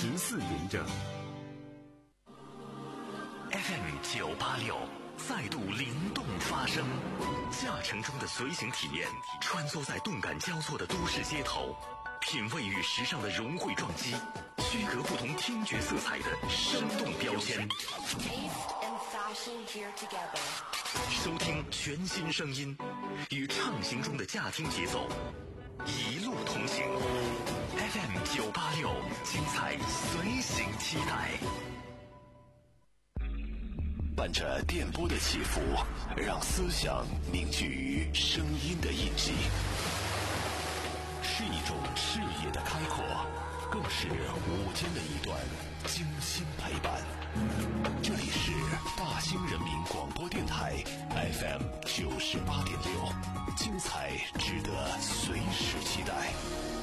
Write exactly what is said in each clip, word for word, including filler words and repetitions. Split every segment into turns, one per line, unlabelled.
十四连着。
F M 九八六再度灵动发声，驾乘中的随行体验，穿梭在动感交错的都市街头，品味与时尚的融汇撞击，区隔不同听觉色彩的生动标签。收听全新声音，与畅行中的驾听节奏，一路同行。F M 九八六，精彩随行期待。
伴着电波的起伏，让思想凝聚于声音的印记，是一种视野的开阔，更是午间的一段精心陪伴。这里是大兴人民广播电台 F M 九十八点六，精彩值得随时期待。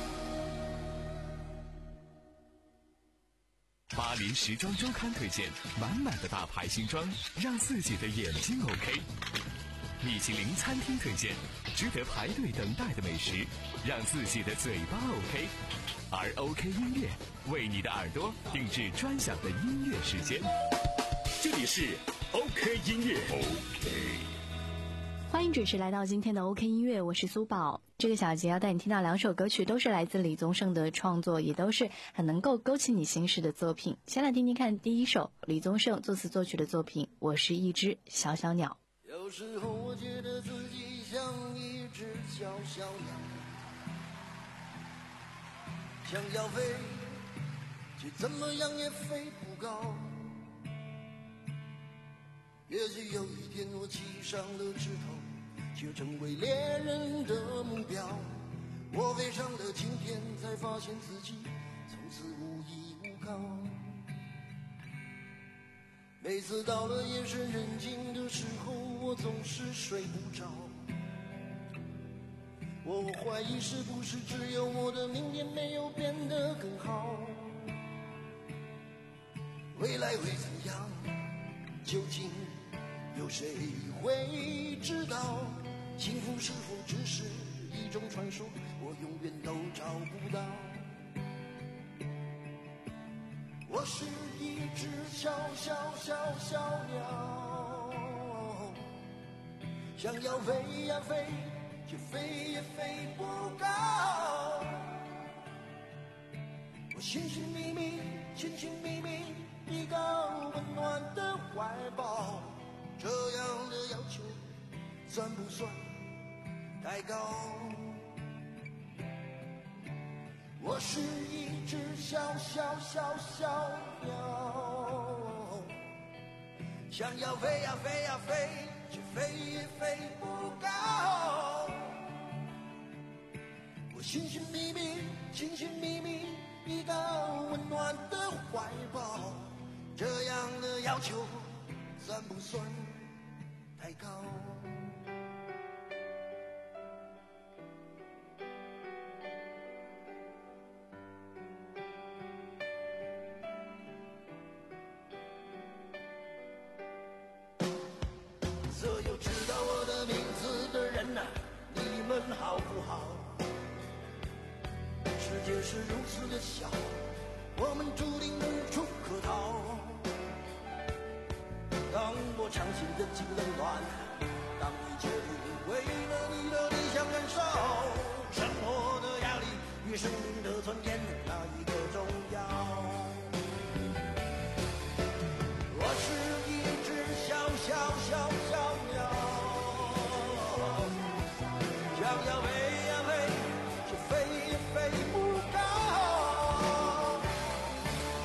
巴林时装周刊推荐满满的大牌新装，让自己的眼睛 OK。米其林餐厅推荐值得排队等待的美食，让自己的嘴巴 OK。而 OK 音乐为你的耳朵定制专享的音乐时间。这里是 OK 音乐 OK。
欢迎准时来到今天的 OK 音乐，我是苏宝。这个小节要带你听到两首歌曲，都是来自李宗盛的创作，也都是很能够勾起你心事的作品。先来听听看第一首李宗盛作词作曲的作品《我是一只小小鸟》。
有时候我觉得自己像一只小小鸟，想要飞，却怎么样也飞不高。也许有一天我栖上了枝头，却成为猎人的目标。我飞上了青天，才发现自己从此无依无靠。每次到了夜深人静的时候，我总是睡不着。我怀疑是不是只有我的明天没有变得更好，未来会怎样，究竟有谁会知道？幸福是否只是一种传说，我永远都找不到。我是一只小小小小鸟，想要飞呀飞，却飞也飞不高。我寻寻觅觅，寻寻觅觅一个温暖的怀抱，这样的要求算不算太高？我是一只小小小小鸟，想要飞呀飞呀飞，却飞也飞不高。我寻寻觅觅，寻寻觅觅一个温暖的怀抱，这样的要求算不算太高？所有知道我的名字的人啊，你们好不好？世界是如此的小，我们注定无处可逃。当我尝尽人情冷暖，当一切都为了你的理想燃烧，生活的压力与生命的尊严哪一个重要？我是一只小小小小鸟，想要飞呀飞，却飞也飞不高。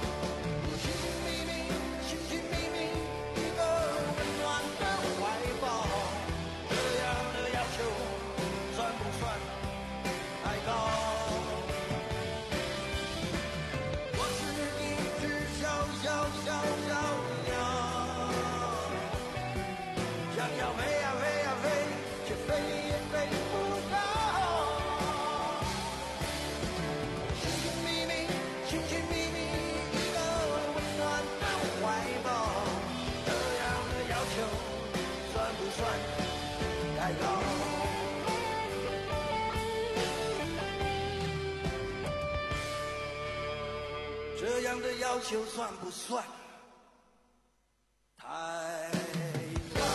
这样的要求算不算太高？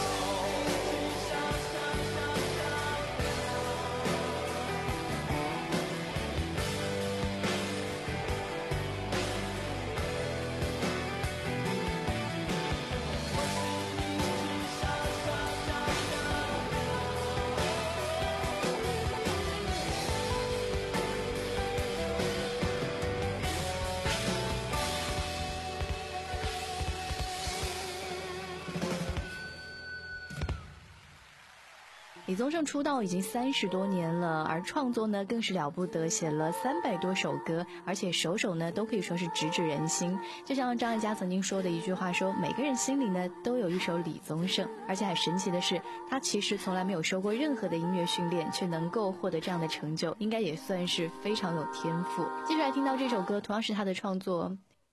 李宗盛出道已经三十多年了，而创作呢更是了不得，写了三百多首歌，而且首首呢都可以说是直指人心。就像张艾嘉曾经说的一句话说，每个人心里呢都有一首李宗盛，而且很神奇的是，他其实从来没有受过任何的音乐训练，却能够获得这样的成就，应该也算是非常有天赋。接下来听到这首歌同样是他的创作。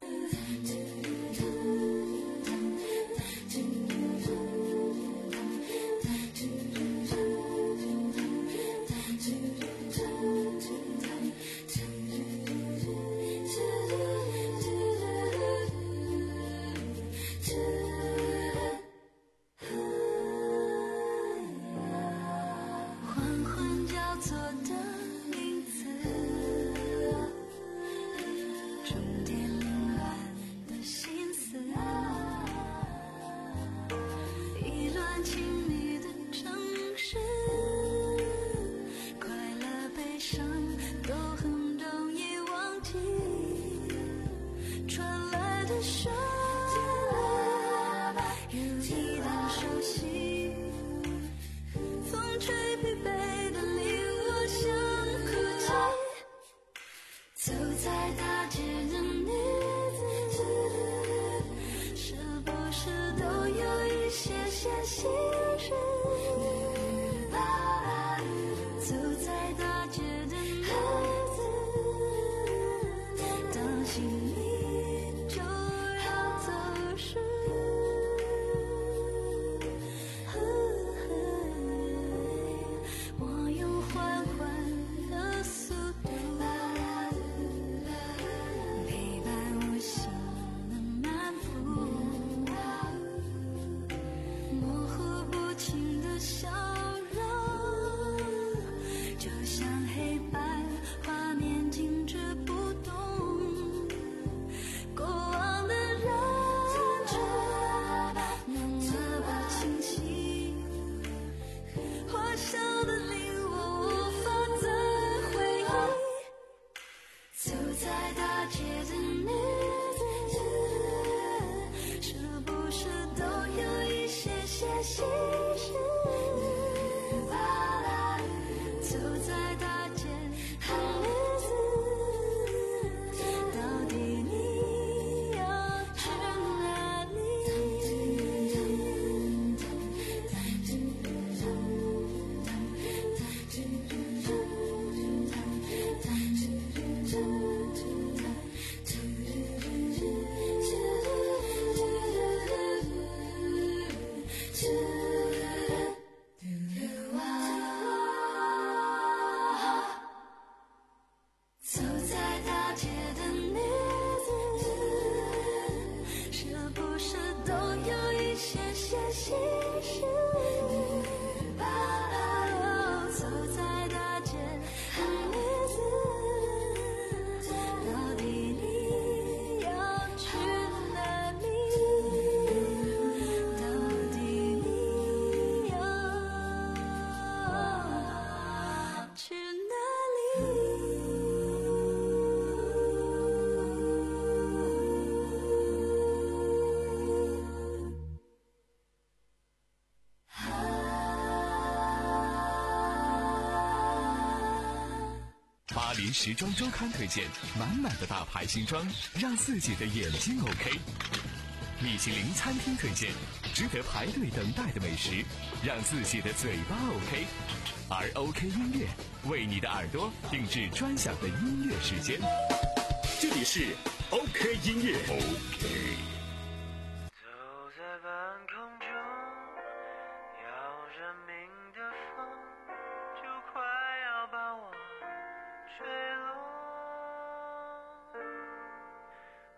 巴黎时装周刊推荐满满的大牌新装，让自己的眼睛 OK。米其林餐厅推荐值得排队等待的美食，让自己的嘴巴 OK。而 OK 音乐为你的耳朵定制专享的音乐时间。这里是 OK 音乐 OK。
走在半空中，要人命的风就快要把我吹落。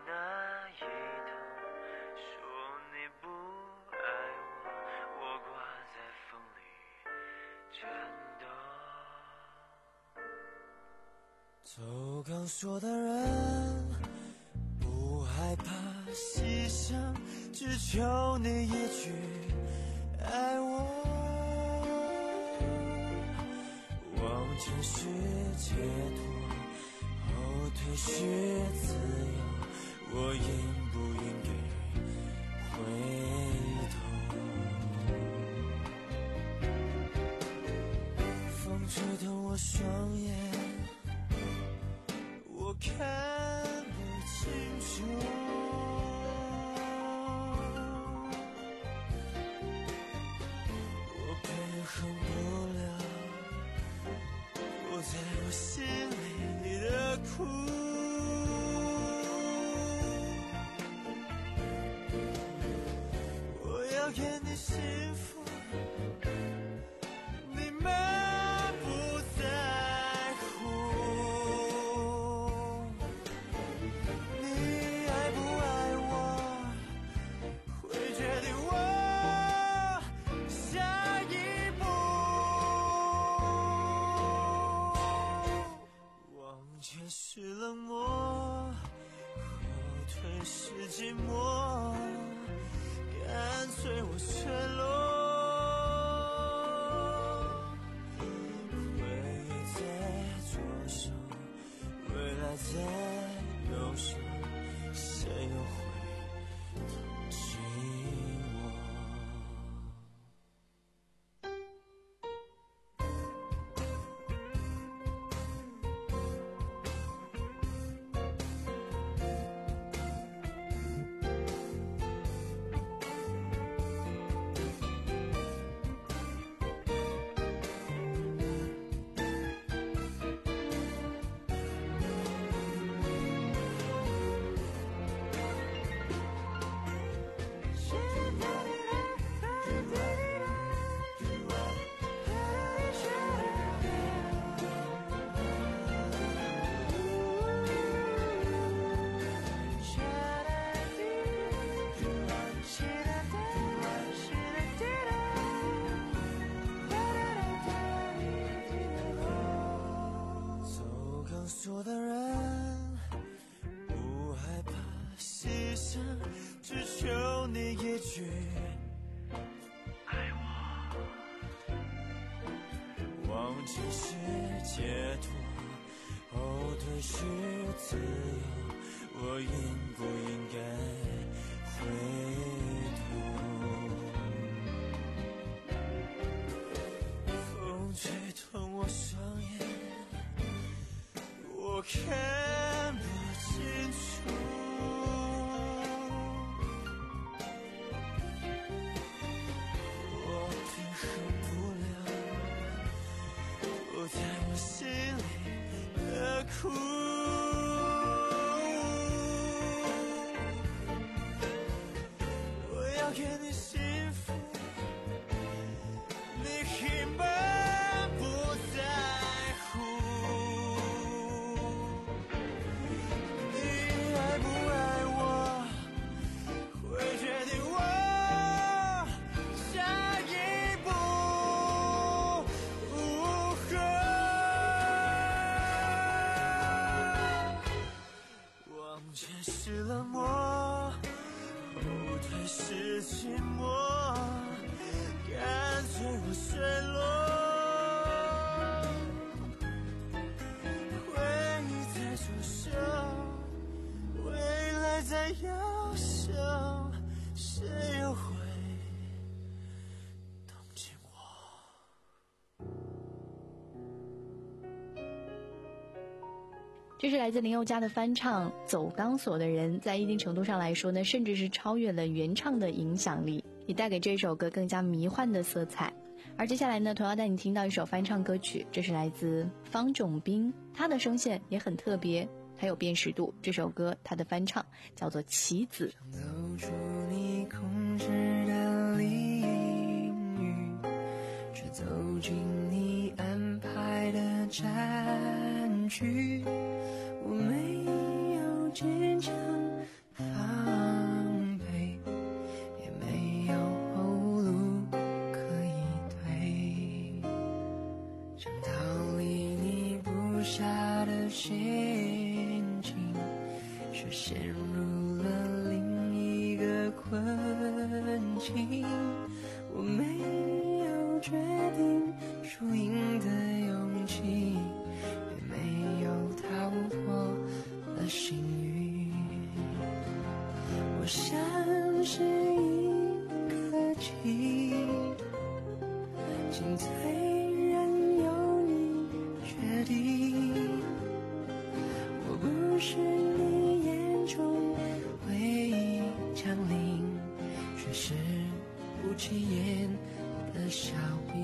那一头，说你不爱我，我挂在风里颤抖。走钢索的人不害怕牺牲，只求你一句爱我。往前是解脱，后退是自由，我应不应该回头？风吹痛我双眼，我看不清楚，我平衡不了我在我心里的苦。我要给你幸福，你们不在乎。你爱不爱我，会决定我下一步。往前是冷漠，后退是寂寞，干脆我坠落。回忆在左手，未来在右手，谁又会同情我？说的人不害怕牺牲，只求你一句爱我。往前是解脱，后退是自由，我应不应该回头？风吹痛我双眼，我看不清楚，我平衡不了我在我心里的苦。我要给你幸福，你根本不在乎。是冷漠，后退是寂寞，干脆我坠落。回忆在左手，未来在右手，谁又会同情我？
这是来自林宥嘉的翻唱《走钢索的人》，在一定程度上来说呢，甚至是超越了原唱的影响力，也带给这首歌更加迷幻的色彩。而接下来呢，同样带你听到一首翻唱歌曲，这是来自方炯斌，他的声线也很特别，很有辨识度。这首歌他的翻唱叫做《棋子》。
走出你控制的领域，却走进你安排的战局。我没有坚强， 却陷入了另一个困境。我没有决定输赢的勇气，也没有逃脱了幸运。我像是一颗棋，进退任由你决定。我不是你眼中唯一降临，却是不起眼的小兵。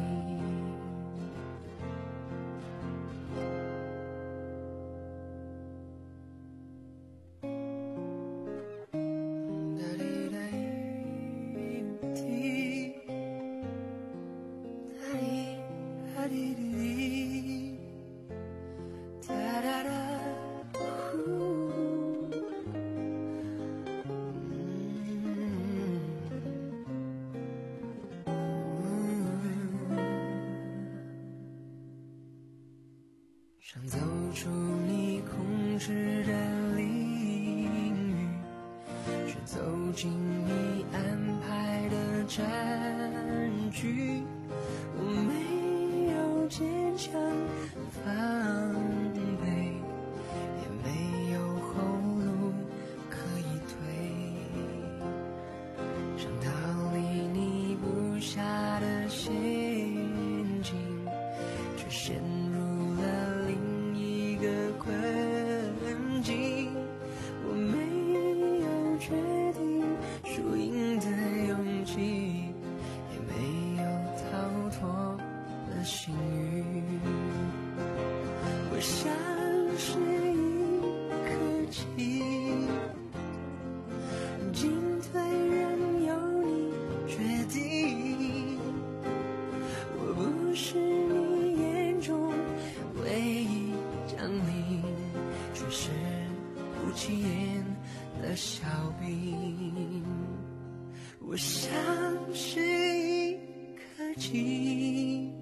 想走出你控制的领域，却走进你安排的战局。我没有坚强防备，也没有后路可以退，想逃离你布下的陷阱，却陷入了另一个困境。我没有决定输赢的勇气，也没有逃脱了幸运。我像是一颗棋，进退任由你决定。我不是你眼中唯一降临，却是不起眼的小兵。我像是一颗棋，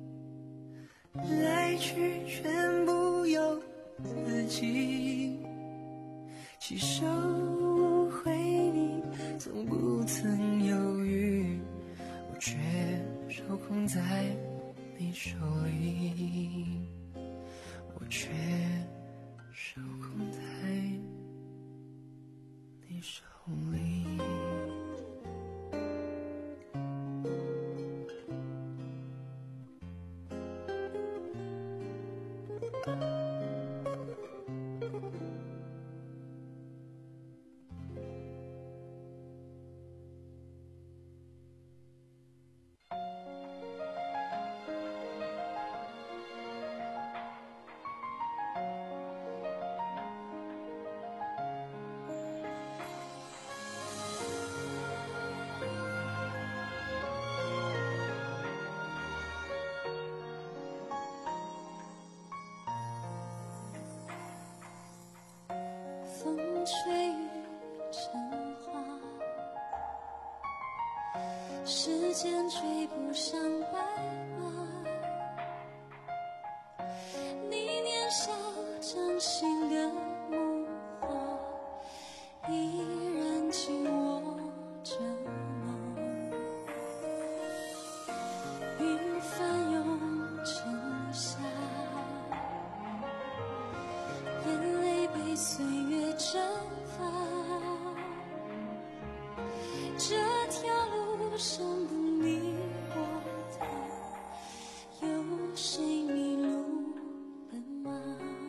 来去全部由自己，起手回你从不曾犹豫，我却受控在你手里，我却受控在你手里。
风吹雨成花，时间追不上白马。你年少掌心的木花，依然紧握着吗？云翻涌成沙，眼泪被岁月蒸发，这条路上的你我他，有谁迷路了吗？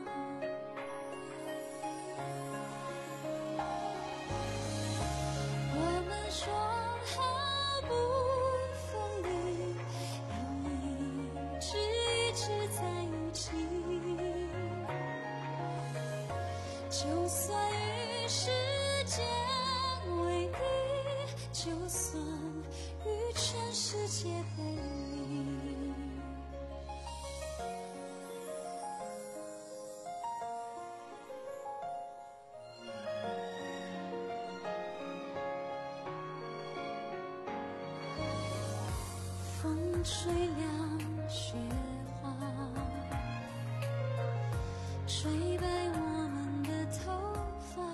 我们说好不分离，要一直一直在一起，就算与时间为敌，就算与全世界背离。风吹凉雪花，吹白我们的头发，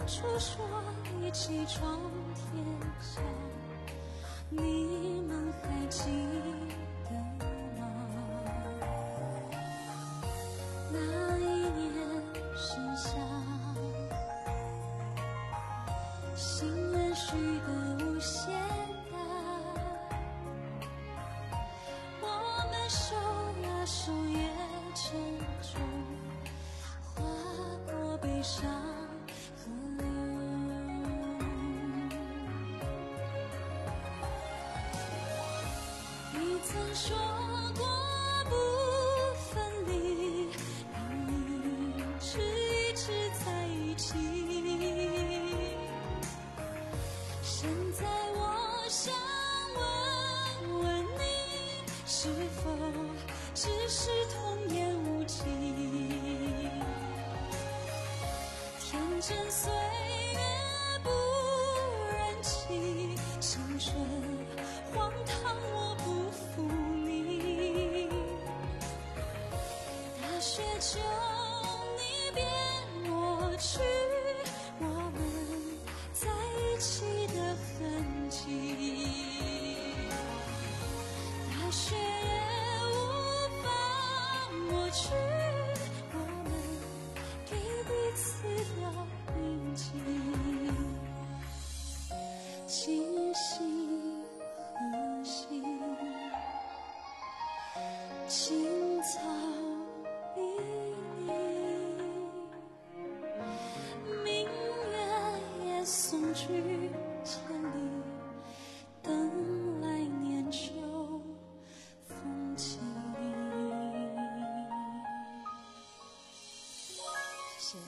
初说一起闯天下，你们还记得吗？那一年盛夏，心愿许得无限大，我们手拉手也沉重，划过悲伤河流。你曾说过不分离，要一直一直在一起。现在我想问问你，是否只是童言无忌？天真岁月不忍欺，青春荒唐我不负你。大雪求你别抹去我们在一起的痕迹，大雪也无法抹去我们给彼此的铭记。今夕何夕，青草离你，明月也送君千里，等来年秋风起。谢谢。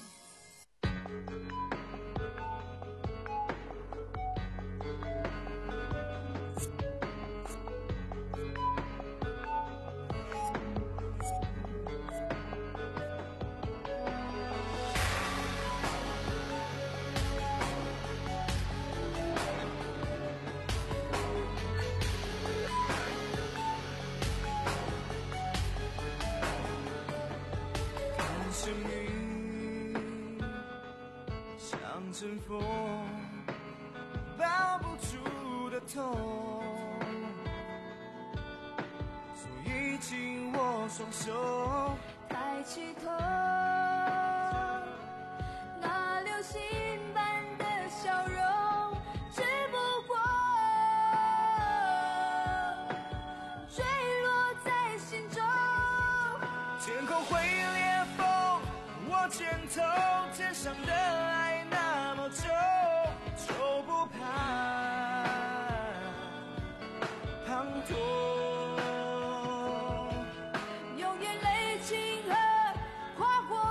看生命像阵风，抱不住的痛，所以紧握双手，
抬起头，那流星般的笑容，只不过坠落在心中。
天空会裂缝，我肩头，天上的爱那么重，就不怕滂沱。
用眼泪清河，跨过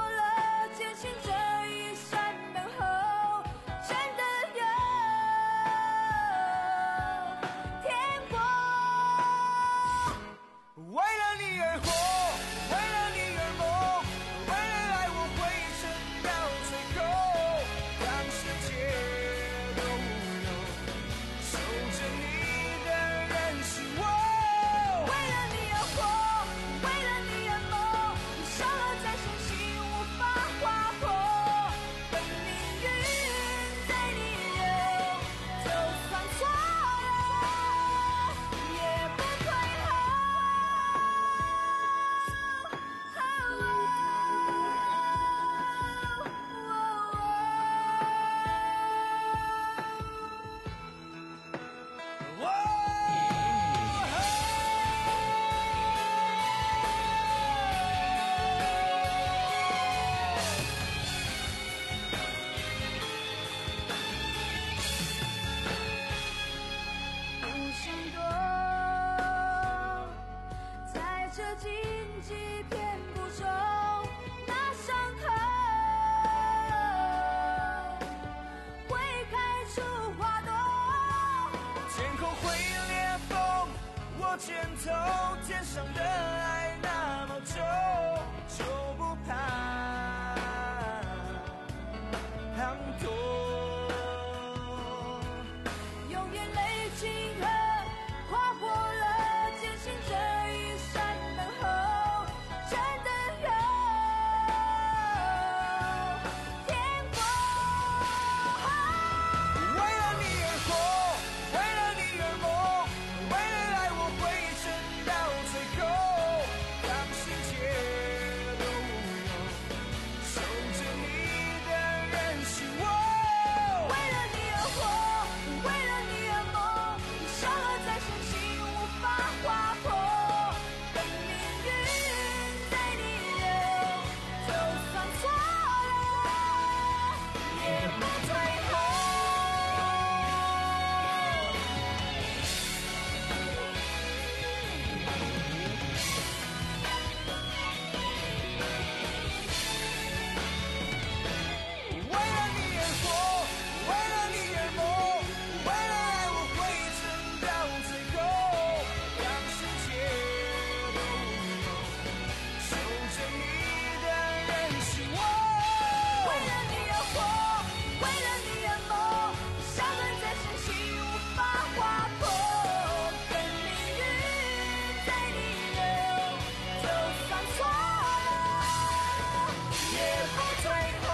不退后。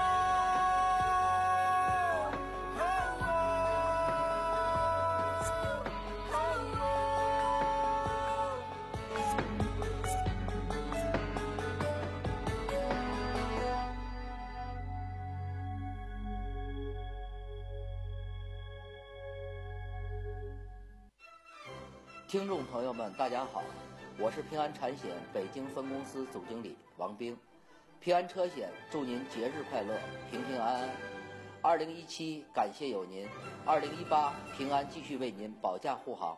听众朋友们，大家好，我是平安产险北京分公司总经理王兵。平安车险祝您节日快乐，平平安安。二零一七感谢有您，二零一八平安继续为您保驾护航。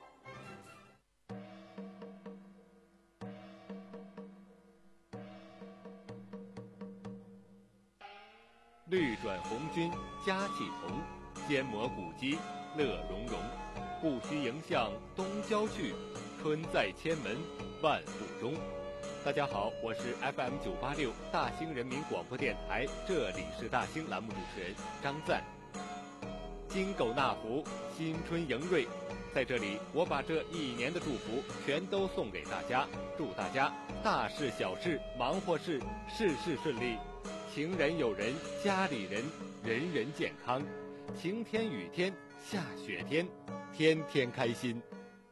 绿转红军佳气同，坚磨古肌乐融融。不须迎向东郊去，春在千门万户中。大家好，我是 F M 九八六大兴人民广播电台，这里是大兴栏目主持人张赞。金狗纳福，新春迎瑞，在这里我把这一年的祝福全都送给大家，祝大家大事小事忙活事事事顺利，情人友人家里人人人健康，晴天雨天下雪天天天开心。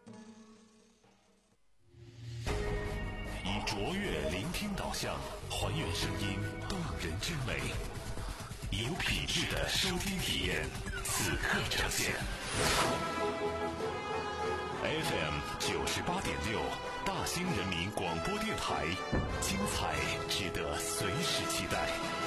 以卓越聆听导向，还原声音动人之美，以有品质的收听体验，此刻呈现。F M 九十八点六，大兴人民广播电台，精彩值得随时期待。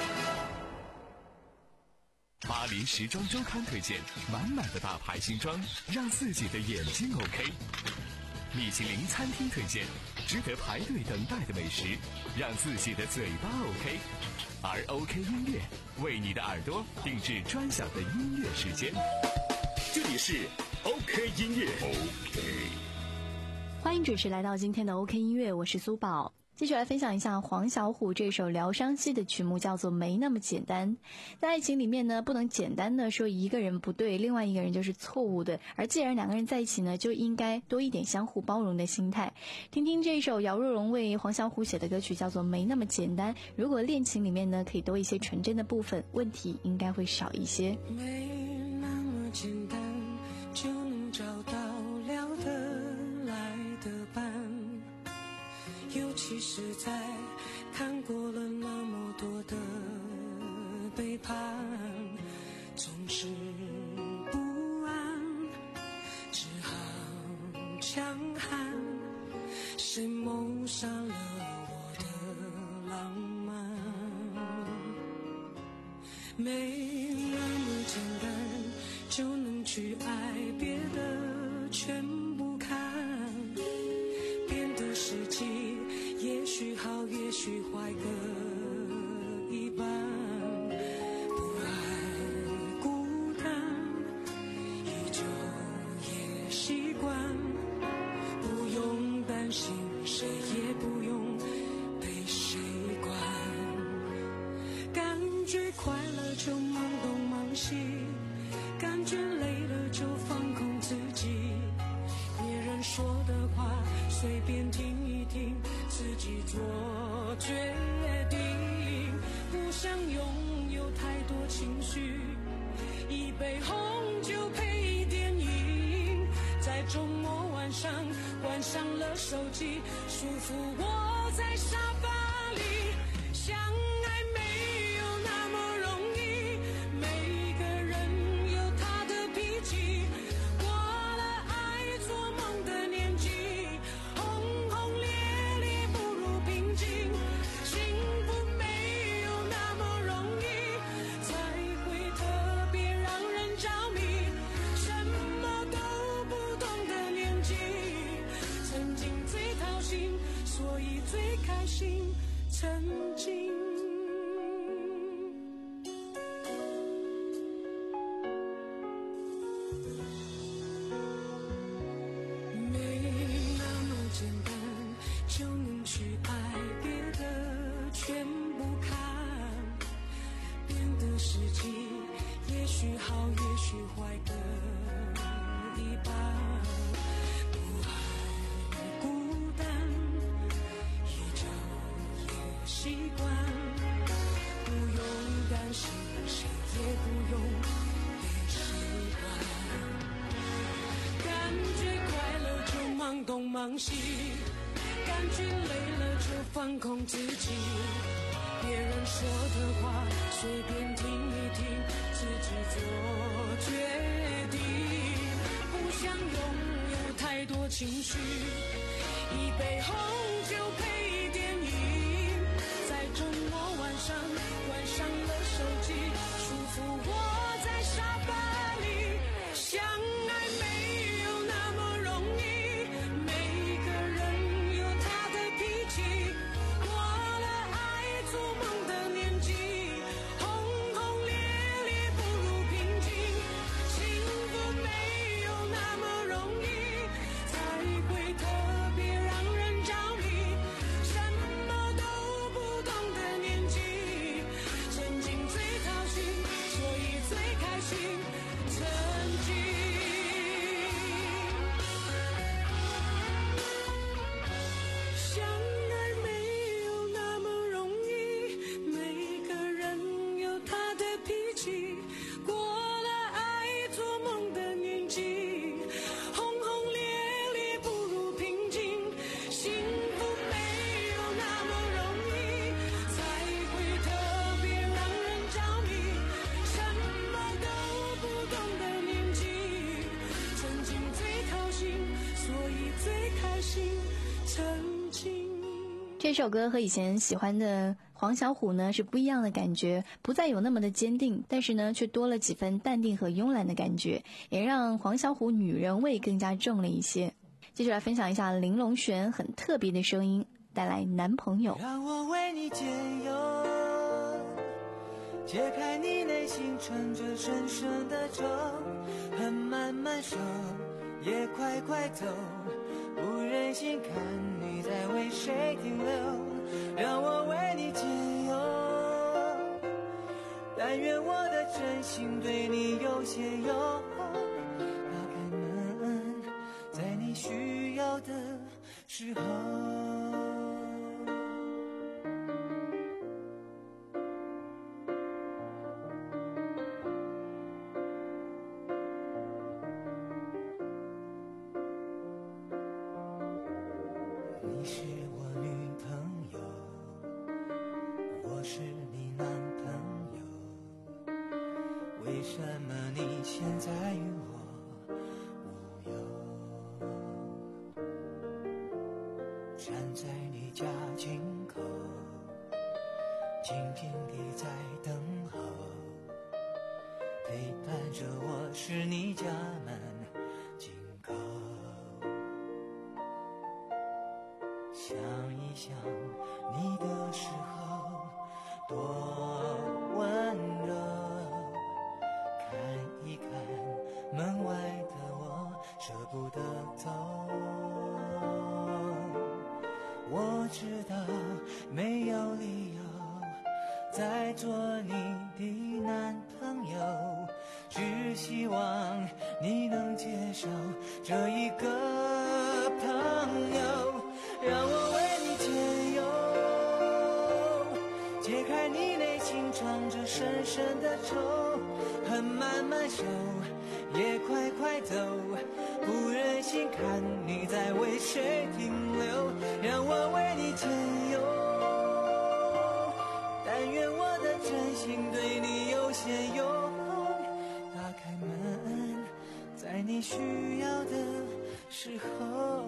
巴黎时装周刊推荐满满的大牌新装，让自己的眼睛 OK。米其林餐厅推荐值得排队等待的美食，让自己的嘴巴 OK。而 OK 音乐为你的耳朵定制专享的音乐时间。这里是 OK 音乐 OK。
欢迎准时来到今天的 OK 音乐，我是苏宝。继续来分享一下黄小琥这首疗伤系的曲目，叫做没那么简单。在爱情里面呢，不能简单的说一个人不对，另外一个人就是错误的，而既然两个人在一起呢，就应该多一点相互包容的心态。听听这首姚若龙为黄小琥写的歌曲，叫做没那么简单。如果恋情里面呢可以多一些纯真的部分，问题应该会少一些。
没那么简单就能找到聊得来的伴，尤其是在看过了那么多的背叛，总是不安，只好强悍。谁谋杀了我的浪漫？没那么简单就能去爱，别的全不看。变得实际也许好也许坏各一半，不爱孤单依旧也习惯，不用担心谁也不用被谁管，感觉快乐就忙东忙西，感觉累了就放空自己，别人说的话随便听一听，自己做决定，不想拥有太多情绪，一杯红酒配电影，在周末晚上关上了手机，舒服窝在沙发里，相爱没有那么容易，每个人有他的脾气，过了爱做梦的年纪，轰轰烈烈不如平静，幸福没有那么容易，才会特别让人着迷，什么都不懂的年纪，曾经最掏心，所以最开心，曾经没那么简单就能去爱，别的全不看，变得实际也许好也许坏各一半，不爱孤单依旧也习惯，
往昔，感觉累了就放空自己，别人说的话随便听一听，自己做决定，不想拥有太多情绪，一杯红酒配电影，在周末晚上关上了手机，舒服窝在沙发里，相爱没有那么容易，每个人有他的脾气，过了爱做梦的年纪，轰轰烈烈不如平静，幸福没有那么容易，才会特别让人着迷，什么都不懂的年纪，曾经最掏心，所以最开心，曾经相爱没有那么容易，每个人有他的脾气，过了爱做梦的年纪，轰轰烈烈不如平静，幸福没有那么容易，才会特别让人着迷，什么都不懂的年纪，曾经最掏心，所以最开心，曾经。
这首歌和以前喜欢的黄小琥呢是不一样的感觉，不再有那么的坚定，但是呢却多了几分淡定和慵懒的感觉，也让黄小琥女人味更加重了一些。接着来分享一下林隆璇很特别的声音，带来男朋友。
让我为你解忧，解开你内心存着深深的愁，恨慢慢收，也快快走，不忍心看你在为谁停留。让我为你解忧，但愿我的真心对你有些用，打开门，在你需要的时候。你是我女朋友，我是你男朋友，为什么你现在与我无忧？站在你家进口，静静地在等候，陪伴着我是你家门紧扣。想一想你的时候多温柔，看一看门外的我舍不得走。我知道没有理由再做你的男朋友，只希望你能接受这一个朋友。让我为你解忧，解开你内心藏着深深的愁，恨慢慢收，也快快走，不忍心看你在为谁停留。让我为你解忧，但愿我的真心对你有些用，打开门，在你需要的时候。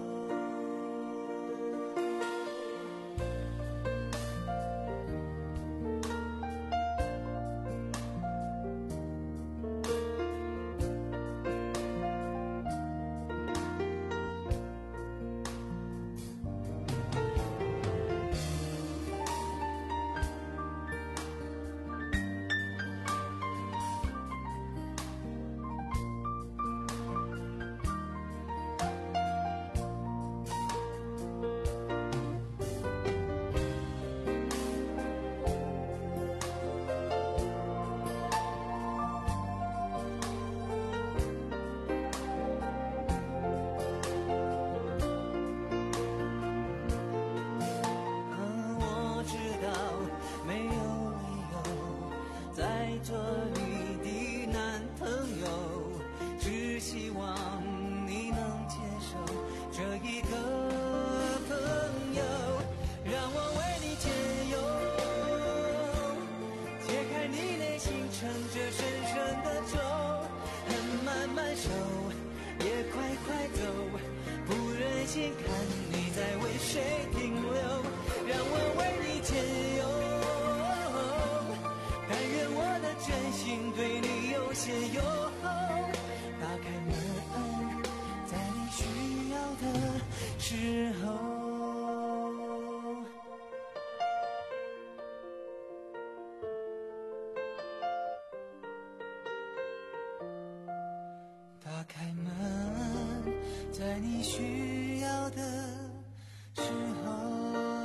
解忧愁，打开门，在你需要的时候。打开门，在你需要的时候。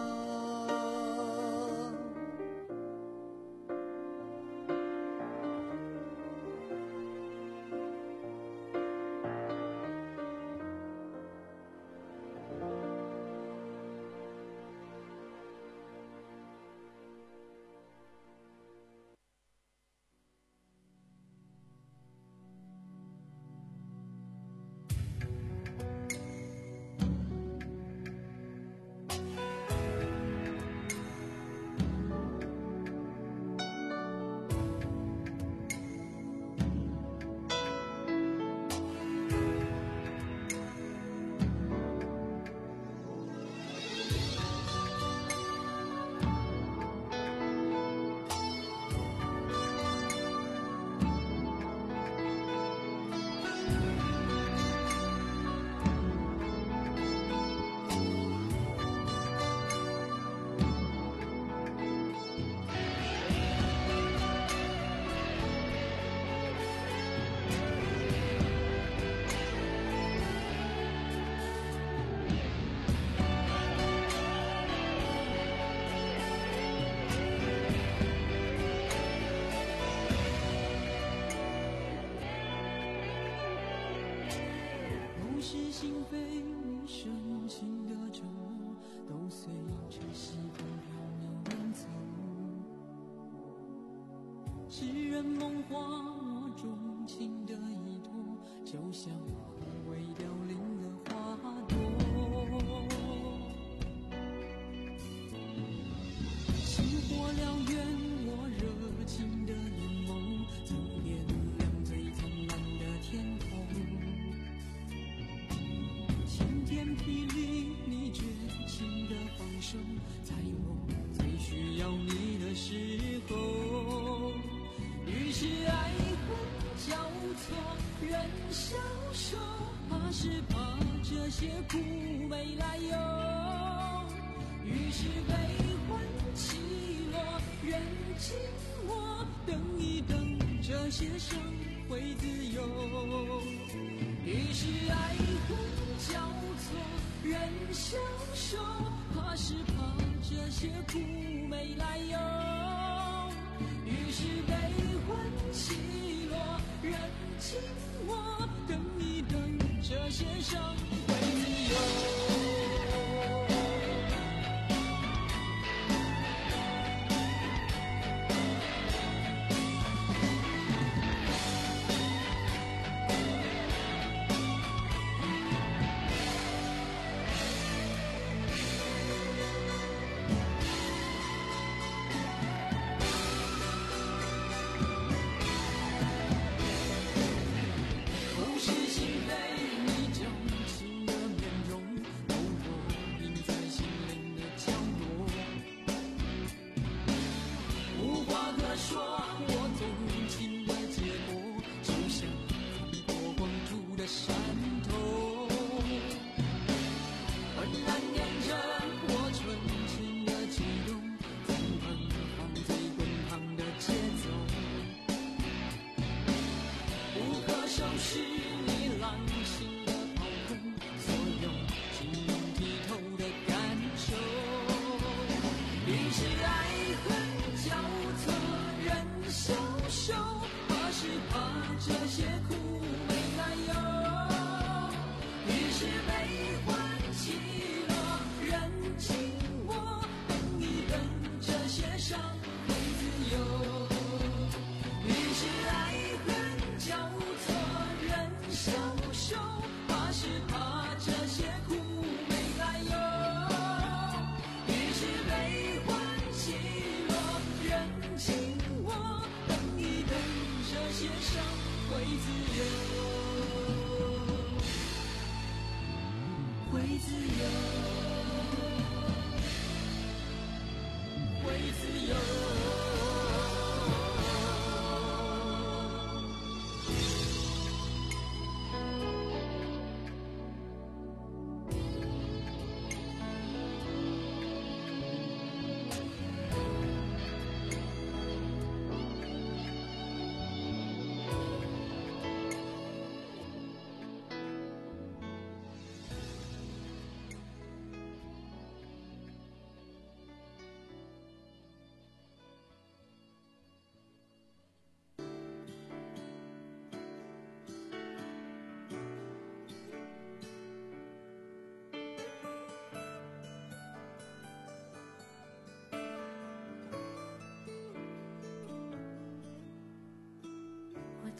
心扉无深情的沉默，都随着西风飘渺远走。诗人梦话我钟情的依托，就像枯萎凋零的花朵。星火燎原，我热情的眼眸，曾点亮最灿烂的天空。晴天霹雳，你绝情的放手，在我最需要你的时候。于是爱恨交错，人消瘦，怕是怕这些苦没来由。于是悲欢起落，人静我等一等，这些伤会自由。于是爱恨交错，人消瘦，怕是怕这些苦没来由。于是悲欢起落，人静我等一等，这些伤会自由。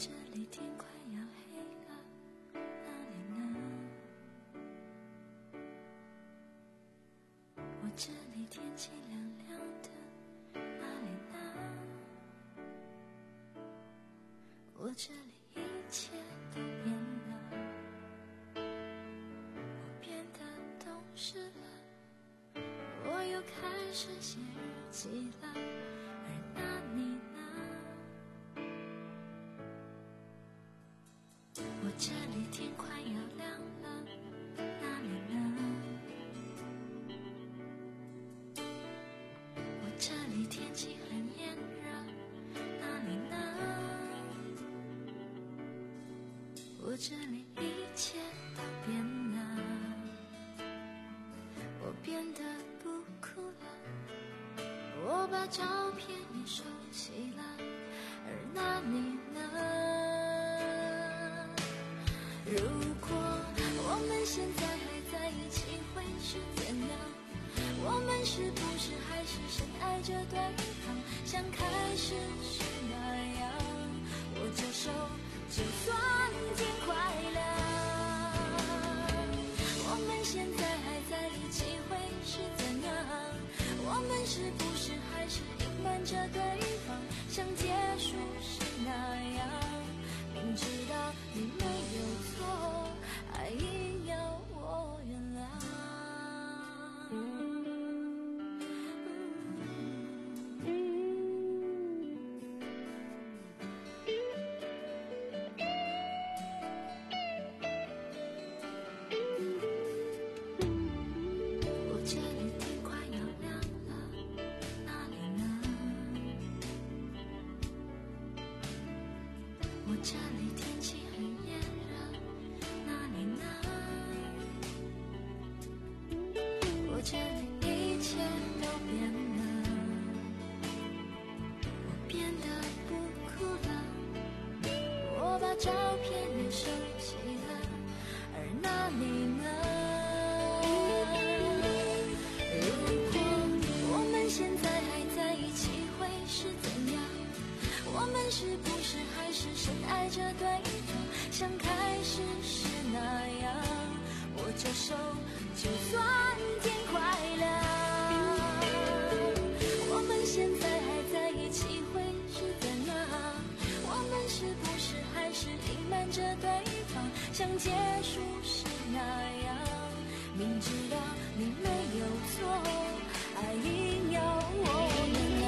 这里天快要黑了，哪里呢？我这里天气凉凉的，哪里呢？我这里一切都变了，我变得懂事了，我又开始写日记了，而那你呢？我这里天快要亮了，哪里呢？我这里天气很炎热，哪里呢？我这里一切都变了，我变得不哭了，我把照片也收起了，而那你呢？如果我们现在还在一起会是怎样？我们是不是还是深爱着对方，像开始时那样握着手就算天快亮？我们现在还在一起会是怎样？我们是不是还是隐瞒着对方，像结束时那样明知道你没有错，还硬要我原谅？我这里天快要亮了，哪里呢？我这里天气很炎热，哪里呢？我这里一切都变了，我变得不哭了，我把照片也收起了，而那你呢？如果我们现在还在一起会是怎样？我们是不是还是深爱着对方，像开始时那样握着手就算天快亮？我们现在还在一起会是怎样？我们是不是还是隐瞒着对方，像结束时那样明知道你没有错，还硬要我原谅？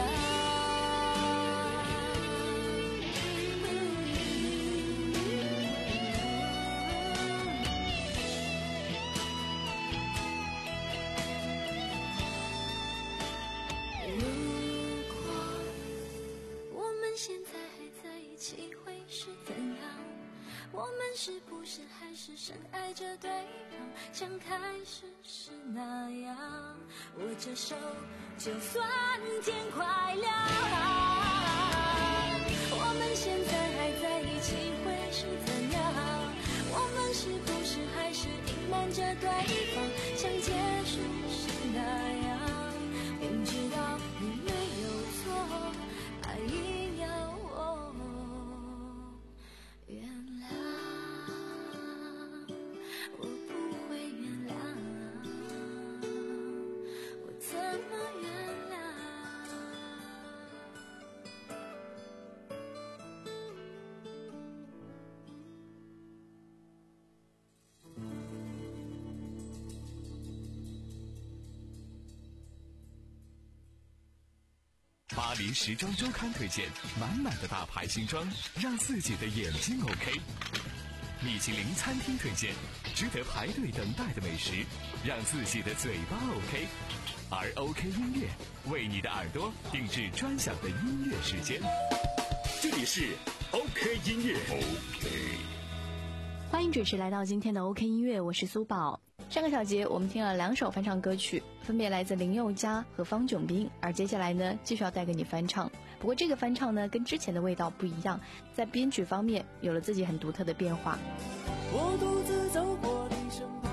如果我们现在还在一起会是怎样？我们是不是还是深爱着对方，像开始时那样握着手就算天快亮？我们现在还在一起会是怎样？我们是不是还是隐瞒着对方，像结束时那样明知道你没有错，还硬要我原谅？我不会原谅，我怎么原谅？
巴黎时装周刊推荐满满的大牌新装，让自己的眼睛 OK。米其林餐厅推荐值得排队等待的美食，让自己的嘴巴 OK。而 OK 音乐为你的耳朵定制专享的音乐时间。
这里是 OK 音乐 OK。
欢迎准时来到今天的 OK 音乐，我是苏宝。上个小节我们听了两首翻唱歌曲，分别来自林宥嘉和方炯斌，而接下来呢继续要带给你翻唱。不过这个翻唱呢跟之前的味道不一样，在编曲方面有了自己很独特的变化。
我独自走过你身旁，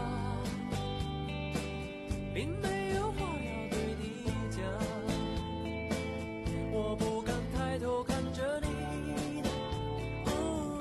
并没有话要对你讲，我不敢抬头看着你，哦，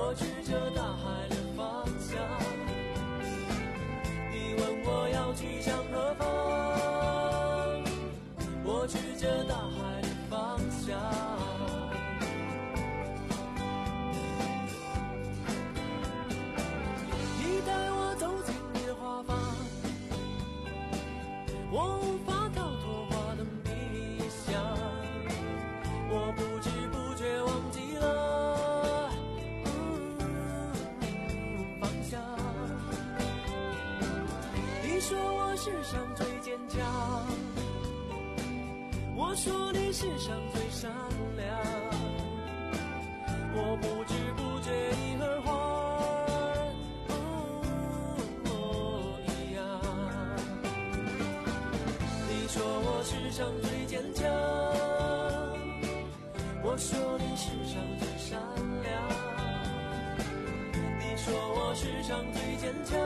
我指着大海的方向，你问我要去向何方，我指着大海的方向。你带我走进你的花房，我无法逃脱花灯迷香，我不知不觉忘记了、嗯、方向。你说我世上最坚强，我说你世上最善良，我不知不觉已和花一样。你说我世上最坚强，我说你世上最善良，你说我世上最坚强，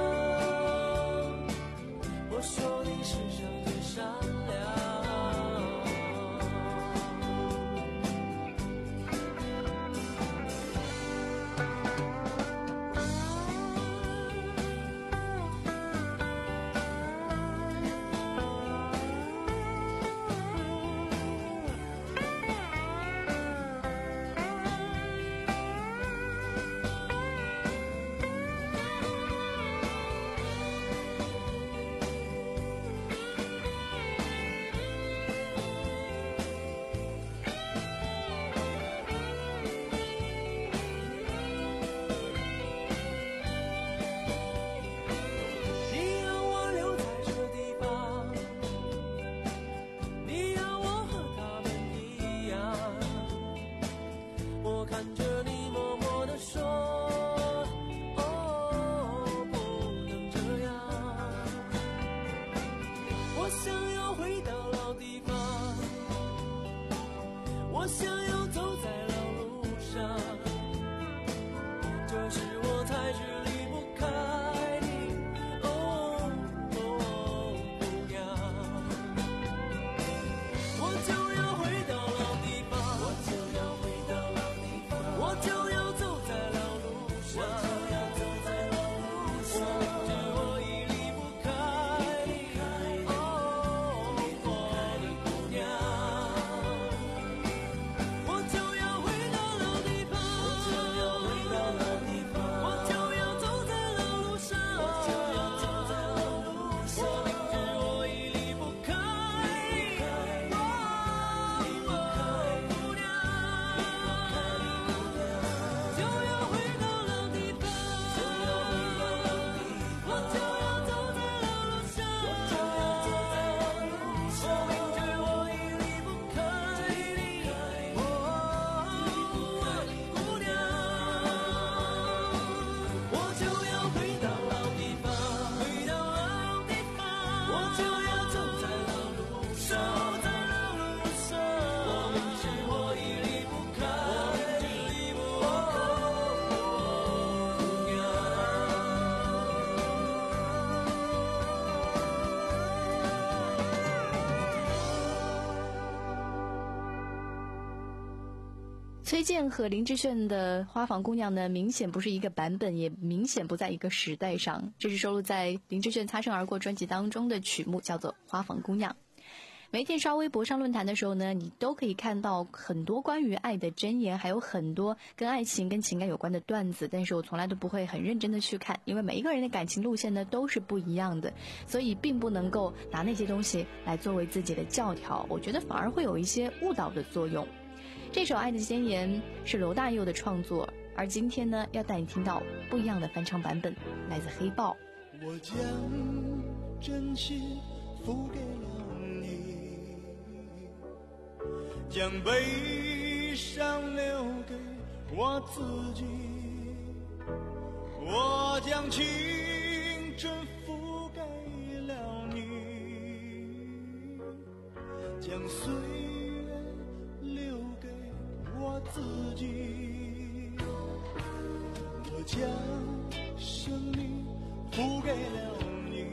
我说你世上最善良。我想要走在老路上，这时我才是离不开你，哦哦姑娘。我就要回到老地方，我就要回到老地方，我就要走在老路上，我就要走在老路上。我明知我已离不开你，哦哦姑娘。
崔健和林志炫的《花房姑娘》呢，明显不是一个版本，也明显不在一个时代上。这是收录在林志炫《擦身而过》专辑当中的曲目，叫做《花房姑娘》。每天刷微博上论坛的时候呢，你都可以看到很多关于爱的箴言，还有很多跟爱情跟情感有关的段子，但是我从来都不会很认真的去看，因为每一个人的感情路线呢都是不一样的，所以并不能够拿那些东西来作为自己的教条，我觉得反而会有一些误导的作用。这首《爱的箴言》是罗大佑的创作，而今天呢，要带你听到不一样的翻唱版本，来自黑豹。
我将真心付给了你，将悲伤留给我自己，我将青春付给了你，将岁月留给我自己，我将生命付给了你，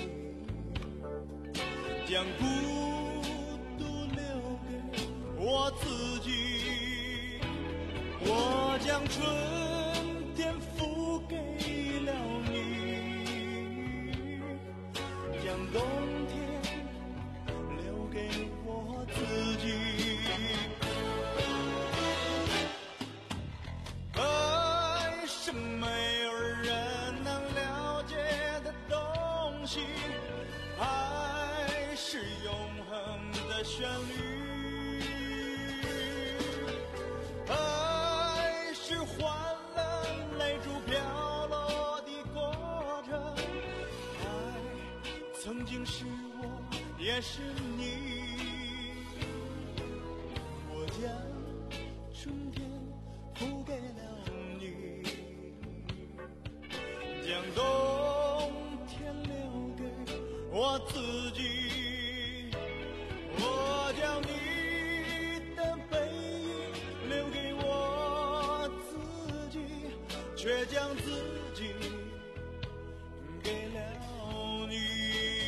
将孤独留给我自己，我将春天
旋律。爱是换了泪珠飘落的过程，爱曾经是我，也是你。我将春天付给了你，将冬天留给我自己。我将你的背影留给我自己，却将自己给了你。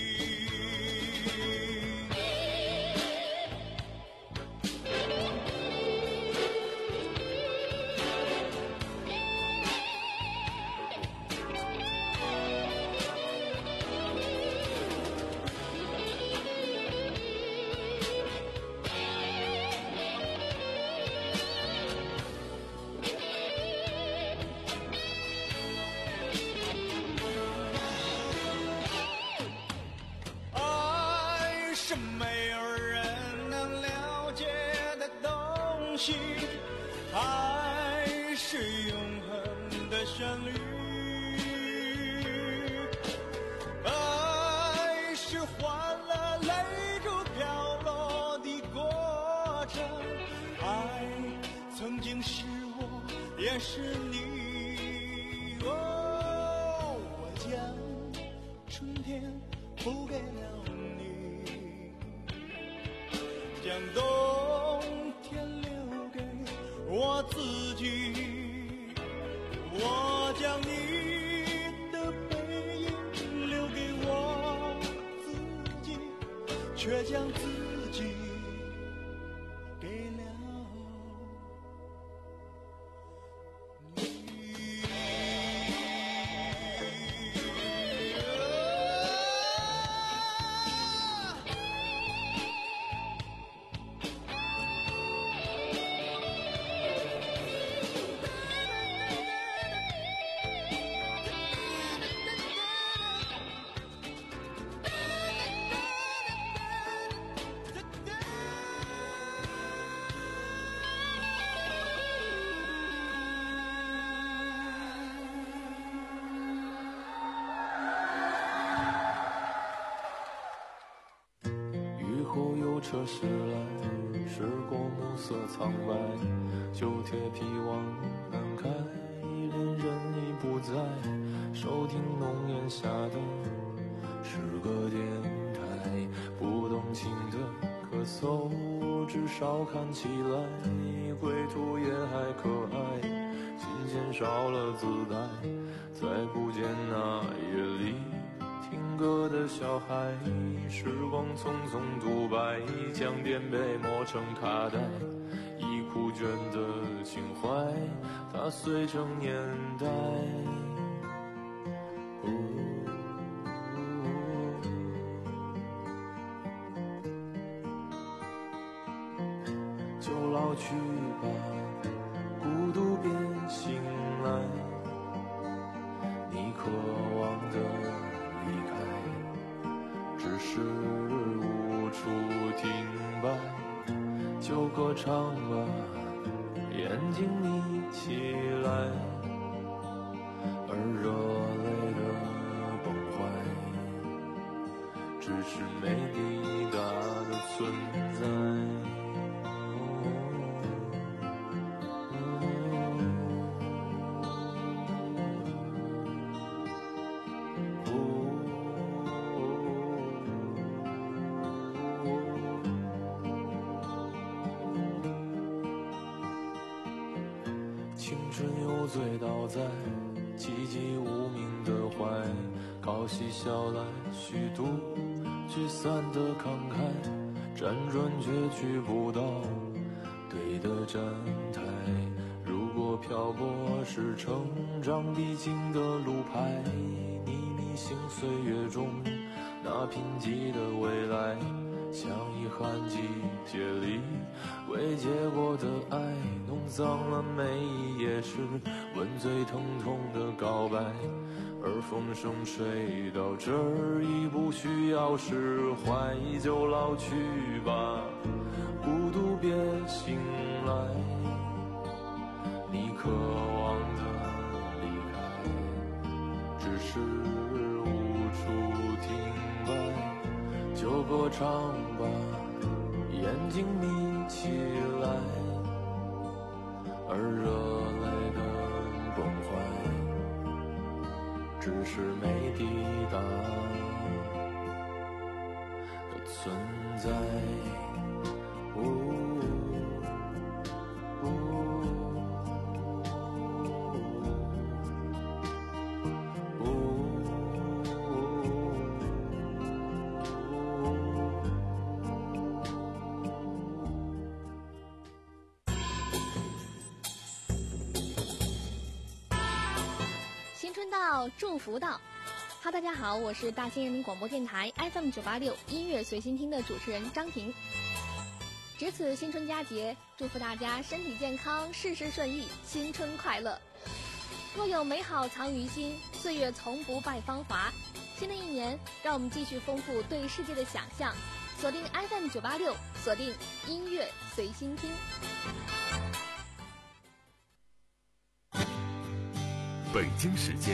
爱是永恒的旋律，爱是换了泪珠飘落的过程，爱曾经是我，也是你。哦，我将春天付给了你，将冬天我自己。我将你的背影留给我自己，却将自己给了车驶来，驶过暮色苍白，旧铁皮往南开，恋人已不在，收听浓烟下的是个电台，不动情的咳嗽，至少看起来归途也还可爱，琴弦少了姿态，再不见那夜里听歌的小孩，时光匆匆独白，将颠沛磨成卡带，已枯卷的情怀，它碎成年代。哦就老去吧，孤独别醒来，你渴望的离开，只是无处停摆，就歌唱吧，眼睛眯起来，而热泪的崩坏，只是没你大的存在。青春有醉倒在寂寂无名的怀，靠嬉笑来虚度聚散的慷慨，辗转却去不到对的站台。如果漂泊是成长必经的路牌，你迷信岁月中那贫瘠的未来，像遗憾季节里未结果的爱，弄脏了每一页诗，吻最疼痛的告白。 而风声吹到这儿已不需要释怀，就老去吧，孤独别醒来，你渴望的离开只是无处停摆，就歌唱吧，眼睛眯起来，而热泪的崩坏只是没抵达的存在。哦
新春到，祝福到。哈，大家好，我是大兴人民广播电台 F M 九八六音乐随心听的主持人张婷。值此新春佳节，祝福大家身体健康，事事顺意，新春快乐。若有美好藏于心，岁月从不败芳华。新的一年，让我们继续丰富对世界的想象，锁定 F M 九八六，锁定音乐随心听。
北京时间